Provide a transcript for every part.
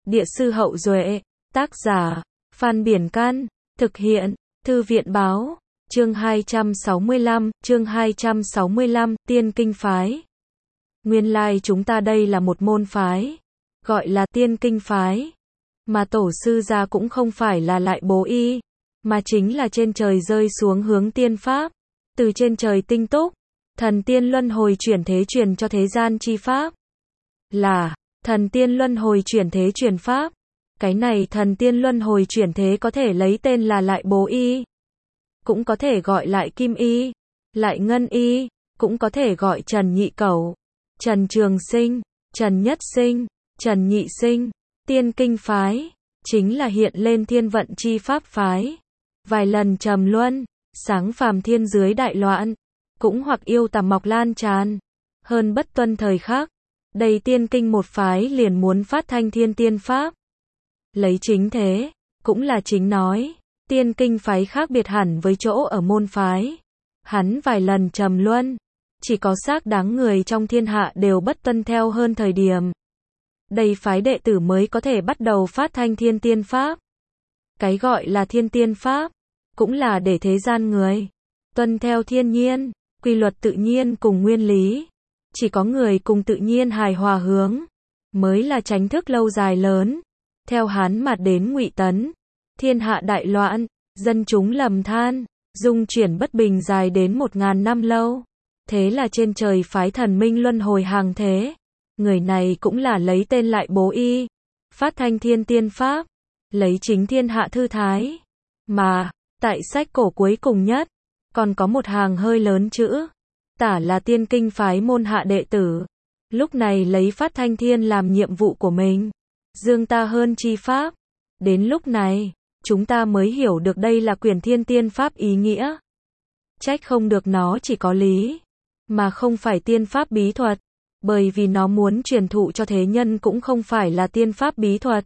Địa sư Hậu Duệ, tác giả, Phan Biển Căn, thực hiện, Thư viện Báo, chương 265, Tiên Kinh Phái. Nguyên lai chúng ta đây là một môn phái, gọi là Tiên Kinh Phái, mà tổ sư gia cũng không phải là Lại Bố Y, mà chính là trên trời rơi xuống hướng tiên pháp, từ trên trời tinh túc, thần tiên luân hồi chuyển thế truyền cho thế gian chi pháp. Là, thần tiên luân hồi chuyển thế truyền pháp. Cái này thần tiên luân hồi chuyển thế có thể lấy tên là Lại Bố Y, cũng có thể gọi Lại Kim Y, Lại Ngân Y, cũng có thể gọi Trần Nhị Cẩu, Trần Trường Sinh, Trần Nhất Sinh, Trần Nhị Sinh. Tiên Kinh Phái, chính là hiện lên thiên vận chi pháp phái. Vài lần trầm luân, sáng phàm thiên dưới đại loạn, cũng hoặc yêu tà mọc lan tràn, hơn bất tuân thời khắc. Đây tiên kinh một phái liền muốn phát thanh thiên tiên pháp. Lấy chính thế, cũng là chính nói, tiên kinh phái khác biệt hẳn với chỗ ở môn phái. Hắn vài lần trầm luân, chỉ có xác đáng người trong thiên hạ đều bất tuân theo hơn thời điểm. Đây phái đệ tử mới có thể bắt đầu phát thanh thiên tiên pháp. Cái gọi là thiên tiên pháp, cũng là để thế gian người tuân theo thiên nhiên, quy luật tự nhiên cùng nguyên lý. Chỉ có người cùng tự nhiên hài hòa hướng, mới là chánh thức lâu dài lớn. Theo Hán mà đến Ngụy Tấn, thiên hạ đại loạn, dân chúng lầm than, dung chuyển bất bình dài đến 1000 năm lâu. Thế là trên trời phái thần minh luân hồi hàng thế. Người này cũng là lấy tên Lại Bố Y, phát thanh thiên tiên pháp, lấy chính thiên hạ thư thái. Mà, tại sách cổ cuối cùng nhất, còn có một hàng hơi lớn chữ, tả là tiên kinh phái môn hạ đệ tử. Lúc này lấy phát thanh thiên làm nhiệm vụ của mình, dương ta hơn chi pháp. Đến lúc này, chúng ta mới hiểu được đây là quyển thiên tiên pháp ý nghĩa. Trách không được nó chỉ có lý, mà không phải tiên pháp bí thuật. Bởi vì nó muốn truyền thụ cho thế nhân cũng không phải là tiên pháp bí thuật,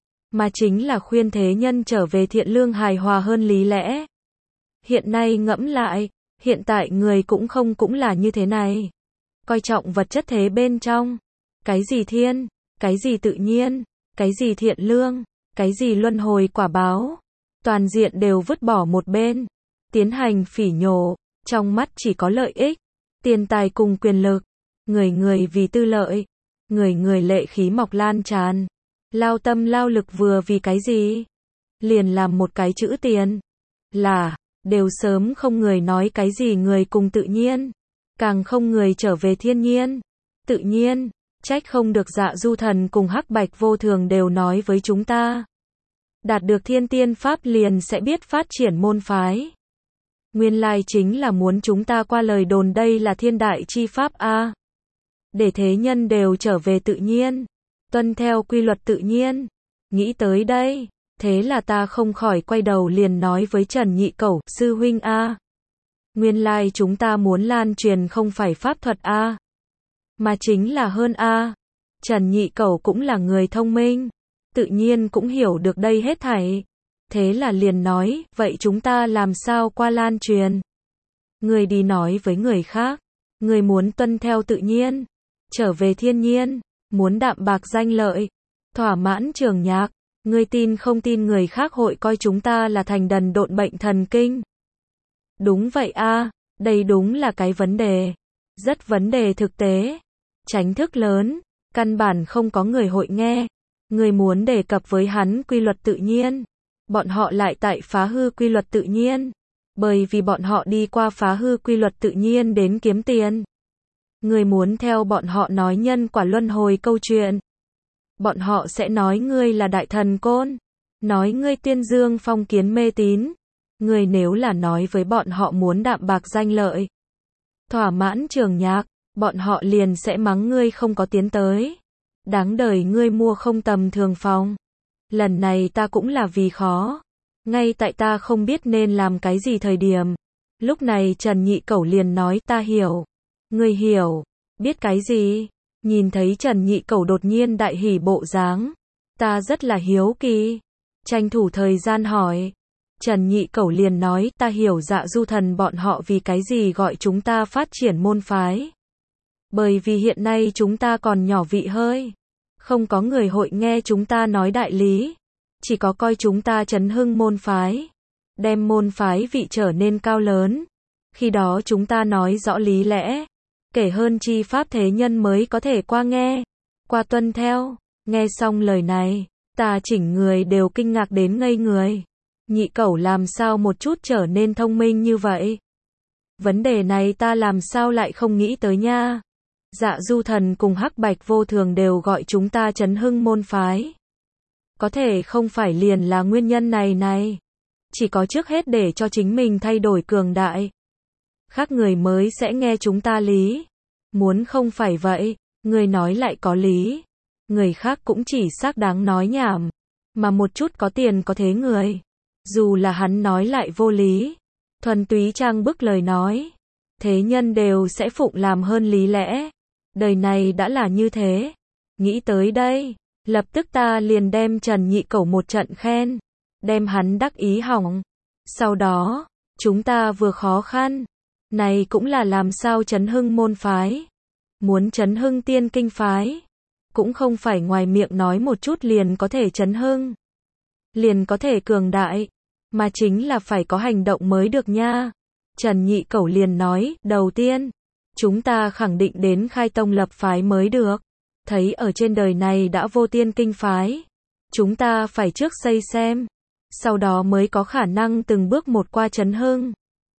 mà chính là khuyên thế nhân trở về thiện lương hài hòa hơn lý lẽ. Hiện nay ngẫm lại, hiện tại người cũng là như thế này. Coi trọng vật chất thế bên trong. Cái gì thiên, cái gì tự nhiên, cái gì thiện lương, cái gì luân hồi quả báo. Toàn diện đều vứt bỏ một bên. Tiến hành phỉ nhổ, trong mắt chỉ có lợi ích, tiền tài cùng quyền lực. Người vì tư lợi, người lệ khí mọc lan tràn, lao tâm lao lực vừa vì cái gì? Liền làm một cái chữ tiền. Là, đều sớm không người nói cái gì người cùng tự nhiên, càng không người trở về thiên nhiên, tự nhiên. Trách không được Dạ Du Thần cùng Hắc Bạch Vô Thường đều nói với chúng ta, đạt được thiên tiên pháp liền sẽ biết phát triển môn phái. Nguyên lai chính là muốn chúng ta qua lời đồn đây là thiên đại chi pháp a. Để thế nhân đều trở về tự nhiên, tuân theo quy luật tự nhiên. Nghĩ tới đây, thế là ta không khỏi quay đầu liền nói với Trần Nhị Cẩu, sư huynh a. Nguyên lai chúng ta muốn lan truyền không phải pháp thuật a, mà chính là hơn a. Trần Nhị Cẩu cũng là người thông minh, tự nhiên cũng hiểu được đây hết thảy. Thế là liền nói, vậy chúng ta làm sao qua lan truyền? Người đi nói với người khác, người muốn tuân theo tự nhiên, trở về thiên nhiên, muốn đạm bạc danh lợi, thỏa mãn trường nhạc. Ngươi tin không tin người khác hội coi chúng ta là thành đần độn bệnh thần kinh? Đúng vậy a, đây đúng là cái vấn đề, rất vấn đề thực tế. Chánh thức lớn, căn bản không có người hội nghe. Người muốn đề cập với hắn quy luật tự nhiên, bọn họ lại tại phá hư quy luật tự nhiên, bởi vì bọn họ đi qua phá hư quy luật tự nhiên đến kiếm tiền. Người muốn theo bọn họ nói nhân quả luân hồi câu chuyện, bọn họ sẽ nói ngươi là đại thần côn, nói ngươi tiên dương phong kiến mê tín. Người nếu là nói với bọn họ muốn đạm bạc danh lợi, thỏa mãn trường nhạc, bọn họ liền sẽ mắng ngươi không có tiến tới. Đáng đời ngươi mua không tầm thường phòng. Lần này ta cũng là vì khó, ngay tại ta không biết nên làm cái gì thời điểm. Lúc này Trần Nhị Cẩu liền nói, ta hiểu. Ngươi hiểu, biết cái gì? Nhìn thấy Trần Nhị Cẩu đột nhiên đại hỉ bộ dáng, ta rất là hiếu kỳ, tranh thủ thời gian hỏi. Trần Nhị Cẩu liền nói, ta hiểu Dạ Du Thần bọn họ vì cái gì gọi chúng ta phát triển môn phái. Bởi vì hiện nay chúng ta còn nhỏ vị hơi, Không có người hội nghe chúng ta nói đại lý. Chỉ có coi chúng ta chấn hưng môn phái. Đem môn phái vị trở nên cao lớn. Khi đó chúng ta nói rõ lý lẽ. Kể hơn chi pháp thế nhân mới có thể qua nghe. Qua tuân theo. Nghe xong lời này, ta chỉnh người đều kinh ngạc đến ngây người. Nhị cẩu làm sao một chút trở nên thông minh như vậy? Vấn đề này ta làm sao lại không nghĩ tới nha. Dạ Du Thần cùng Hắc Bạch Vô Thường đều gọi chúng ta chấn hưng môn phái. Có thể không phải liền là nguyên nhân này. Chỉ có trước hết để cho chính mình thay đổi cường đại. Khác người mới sẽ nghe chúng ta lý. Muốn không phải vậy, người nói lại có lý. Người khác cũng chỉ xác đáng nói nhảm. Mà một chút có tiền có thế người. Dù là hắn nói lại vô lý. Thuần túy trang bức lời nói. Thế nhân đều sẽ phụng làm hơn lý lẽ. Đời này đã là như thế. Nghĩ tới đây, lập tức ta liền đem Trần Nhị Cẩu một trận khen. Đem hắn đắc ý hỏng. Sau đó, chúng ta vừa khó khăn. Này cũng là làm sao chấn hưng môn phái. Muốn chấn hưng tiên kinh phái. Cũng không phải ngoài miệng nói một chút liền có thể chấn hưng. Liền có thể cường đại. Mà chính là phải có hành động mới được nha. Trần Nhị Cẩu liền nói, đầu tiên, chúng ta khẳng định đến khai tông lập phái mới được. Thấy ở trên đời này đã vô tiên kinh phái. Chúng ta phải trước xây xem. Sau đó mới có khả năng từng bước một qua chấn hưng.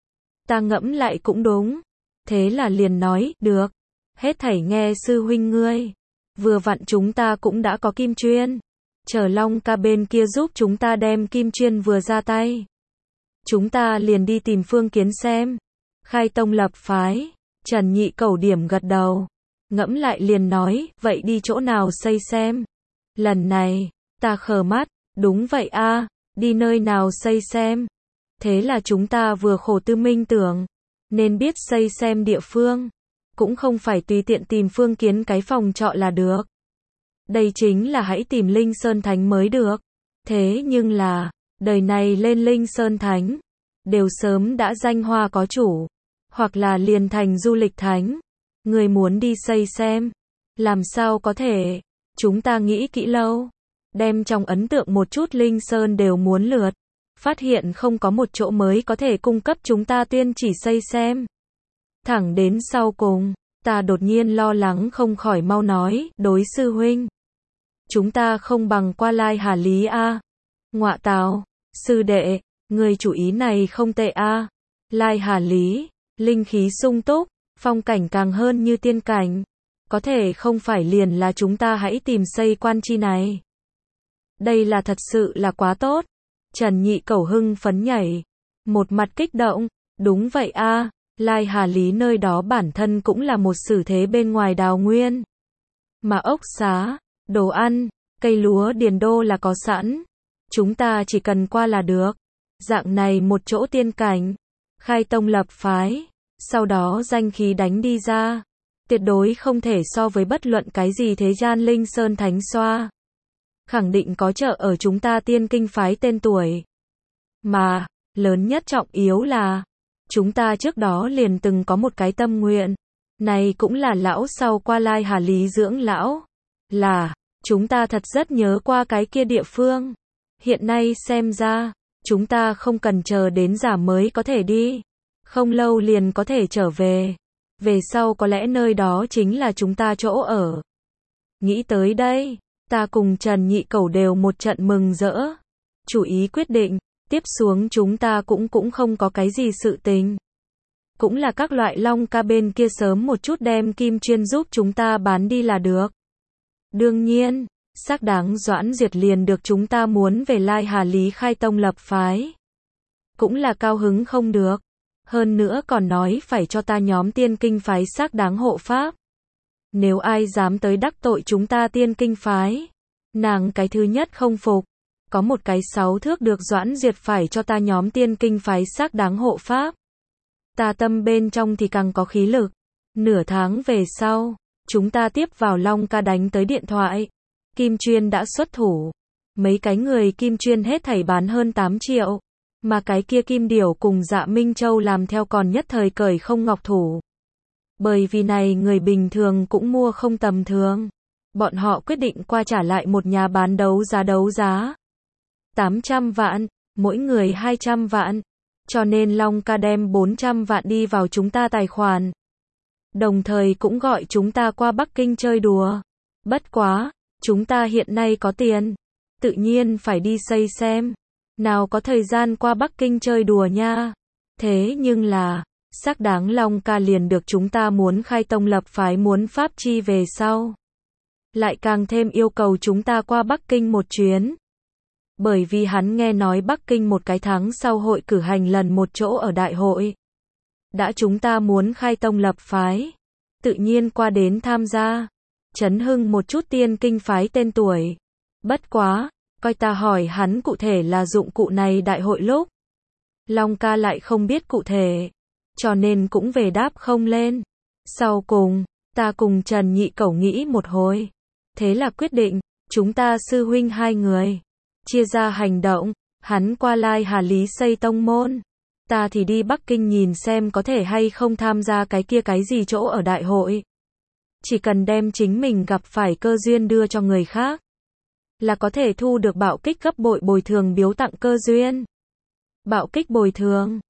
Ta ngẫm lại cũng đúng. Thế là liền nói, được. Hết thảy nghe sư huynh ngươi. Vừa vặn chúng ta cũng đã có kim chuyên. Chờ Long ca bên kia giúp chúng ta đem kim chuyên vừa ra tay. Chúng ta liền đi tìm Phương Kiến xem. Khai tông lập phái. Trần Nhị Cẩu điểm gật đầu. Ngẫm lại liền nói, vậy đi chỗ nào xây xem. Lần này, ta khờ mắt, đúng vậy a, đi nơi nào xây xem. Thế là chúng ta vừa khổ tư minh tưởng. Nên biết xây xem địa phương. Cũng không phải tùy tiện tìm Phương Kiến cái phòng trọ là được. Đây chính là hãy tìm Linh Sơn Thánh mới được. Thế nhưng là, đời này lên Linh Sơn Thánh, đều sớm đã danh hoa có chủ, hoặc là liền thành du lịch thánh. Người muốn đi xây xem, làm sao có thể, chúng ta nghĩ kỹ lâu, đem trong ấn tượng một chút Linh Sơn đều muốn lượt, phát hiện không có một chỗ mới có thể cung cấp chúng ta tuyên chỉ xây xem. Thẳng đến sau cùng, ta đột nhiên lo lắng không khỏi mau nói, đối sư huynh. Chúng ta không bằng qua Lai Hà Lý a. Ngọa tào, sư đệ, người chủ ý này không tệ a. Lai Hà Lý, linh khí sung túc, phong cảnh càng hơn như tiên cảnh. Có thể không phải liền là chúng ta hãy tìm xây quan chi này. Đây là thật sự là quá tốt. Trần Nhị Cẩu hưng phấn nhảy. Một mặt kích động, đúng vậy a. Lai Hà Lý nơi đó bản thân cũng là một sử thế bên ngoài đào nguyên. Mà ốc xá, đồ ăn, cây lúa điền đô là có sẵn. Chúng ta chỉ cần qua là được. Dạng này một chỗ tiên cảnh. Khai tông lập phái. Sau đó danh khí đánh đi ra. Tuyệt đối không thể so với bất luận cái gì thế gian Linh Sơn Thánh xoa. Khẳng định có trợ ở chúng ta tiên kinh phái tên tuổi. Mà, lớn nhất trọng yếu là, chúng ta trước đó liền từng có một cái tâm nguyện. Này cũng là lão sau qua Lai Hà Lý dưỡng lão. Là, chúng ta thật rất nhớ qua cái kia địa phương. Hiện nay xem ra, chúng ta không cần chờ đến già mới có thể đi. Không lâu liền có thể trở về. Về sau có lẽ nơi đó chính là chúng ta chỗ ở. Nghĩ tới đây, ta cùng Trần Nhị Cẩu đều một trận mừng rỡ. Chủ ý quyết định, tiếp xuống chúng ta cũng không có cái gì sự tình. Cũng là các loại Long ca bên kia sớm một chút đem kim chuyên giúp chúng ta bán đi là được. Đương nhiên, xác đáng Doãn Diệt liền được chúng ta muốn về Lai Hà Lý khai tông lập phái. Cũng là cao hứng không được. Hơn nữa còn nói phải cho ta nhóm tiên kinh phái xác đáng hộ pháp. Nếu ai dám tới đắc tội chúng ta tiên kinh phái, nàng cái thứ nhất không phục. Có một cái 6 thước được Doãn Diệt phải cho ta nhóm tiên kinh phái xác đáng hộ pháp. Ta tâm bên trong thì càng có khí lực. Nửa tháng về sau, chúng ta tiếp vào Long ca đánh tới điện thoại. Kim chuyên đã xuất thủ. Mấy cái người kim chuyên hết thảy bán hơn 8 triệu. Mà cái kia Kim Điểu cùng Dạ Minh Châu làm theo còn nhất thời cởi không ngọc thủ. Bởi vì này người bình thường cũng mua không tầm thường. Bọn họ quyết định qua trả lại một nhà bán đấu giá 800 vạn, mỗi người 200 vạn. Cho nên Long Ca đem 400 vạn đi vào chúng ta tài khoản. Đồng thời cũng gọi chúng ta qua Bắc Kinh chơi đùa. Bất quá, chúng ta hiện nay có tiền, tự nhiên phải đi xây xem. Nào có thời gian qua Bắc Kinh chơi đùa nha. Thế nhưng là, xác đáng Long Ca liền được chúng ta muốn khai tông lập phái muốn pháp chi về sau. Lại càng thêm yêu cầu chúng ta qua Bắc Kinh một chuyến. Bởi vì hắn nghe nói Bắc Kinh một cái tháng sau hội cử hành lần một chỗ ở đại hội. Đã chúng ta muốn khai tông lập phái, tự nhiên qua đến tham gia. Chấn hưng một chút tiên kinh phái tên tuổi. Bất quá, coi ta hỏi hắn cụ thể là dụng cụ này đại hội lúc. Long Ca lại không biết cụ thể, cho nên cũng về đáp không lên. Sau cùng, ta cùng Trần Nhị Cẩu nghĩ một hồi. Thế là quyết định, chúng ta sư huynh hai người chia ra hành động, hắn qua Lai Hà Lý xây tông môn. Ta thì đi Bắc Kinh nhìn xem có thể hay không tham gia cái kia cái gì chỗ ở đại hội. Chỉ cần đem chính mình gặp phải cơ duyên đưa cho người khác, là có thể thu được bạo kích gấp bội bồi thường biếu tặng cơ duyên. Bạo kích bồi thường